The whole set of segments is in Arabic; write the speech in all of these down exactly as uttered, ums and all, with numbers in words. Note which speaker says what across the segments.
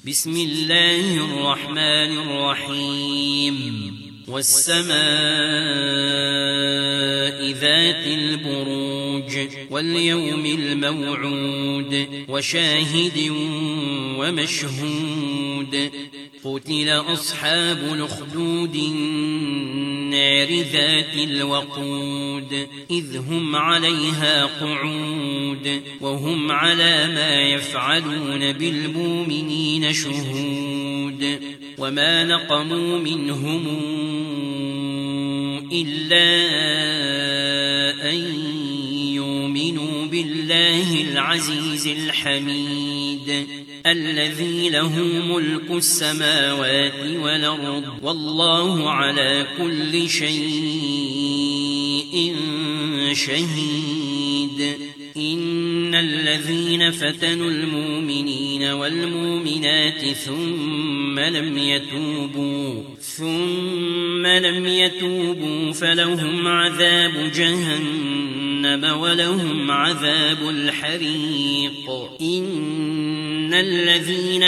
Speaker 1: بسم الله الرحمن الرحيم والسماء ذات البروج واليوم الموعود وشاهد ومشهود قتل أصحاب الأخدود النار ذات الوقود إذ هم عليها قعود وهم على ما يفعلون بالمؤمنين شهود وما نقموا منهم إلا أن يؤمنوا بالله العزيز الحميد الذي له ملك السماوات والأرض والله على كل شيء شهيد إن الذين فتنوا المؤمنين والمؤمنات ثم لم يتوبوا ثم لم يتوبوا فلهم عذاب جهنم ولهم عذاب الحريق إن الذين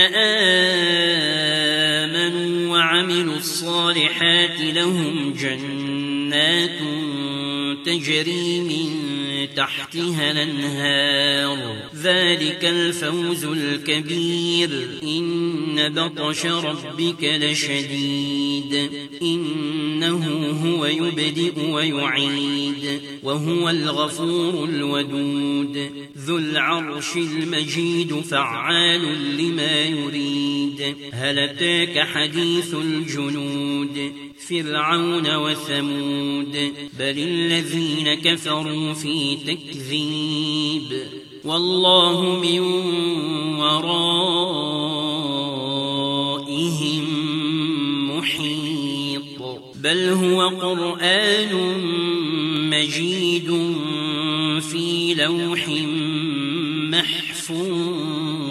Speaker 1: آمنوا وعملوا الصالحات لهم جنات تجري من تحتها الأنهار ذلك الفوز الكبير إن بطش ربك لشديد إنه هو يبدئ ويعيد وهو الغفور الودود ذو العرش المجيد فعال لما يريد هل أتاك حديث الجنود فرعون وثمود بل الذين كفروا في تكذيب والله من ورائهم محيط بل هو قرآن مجيد في لوح محفوظ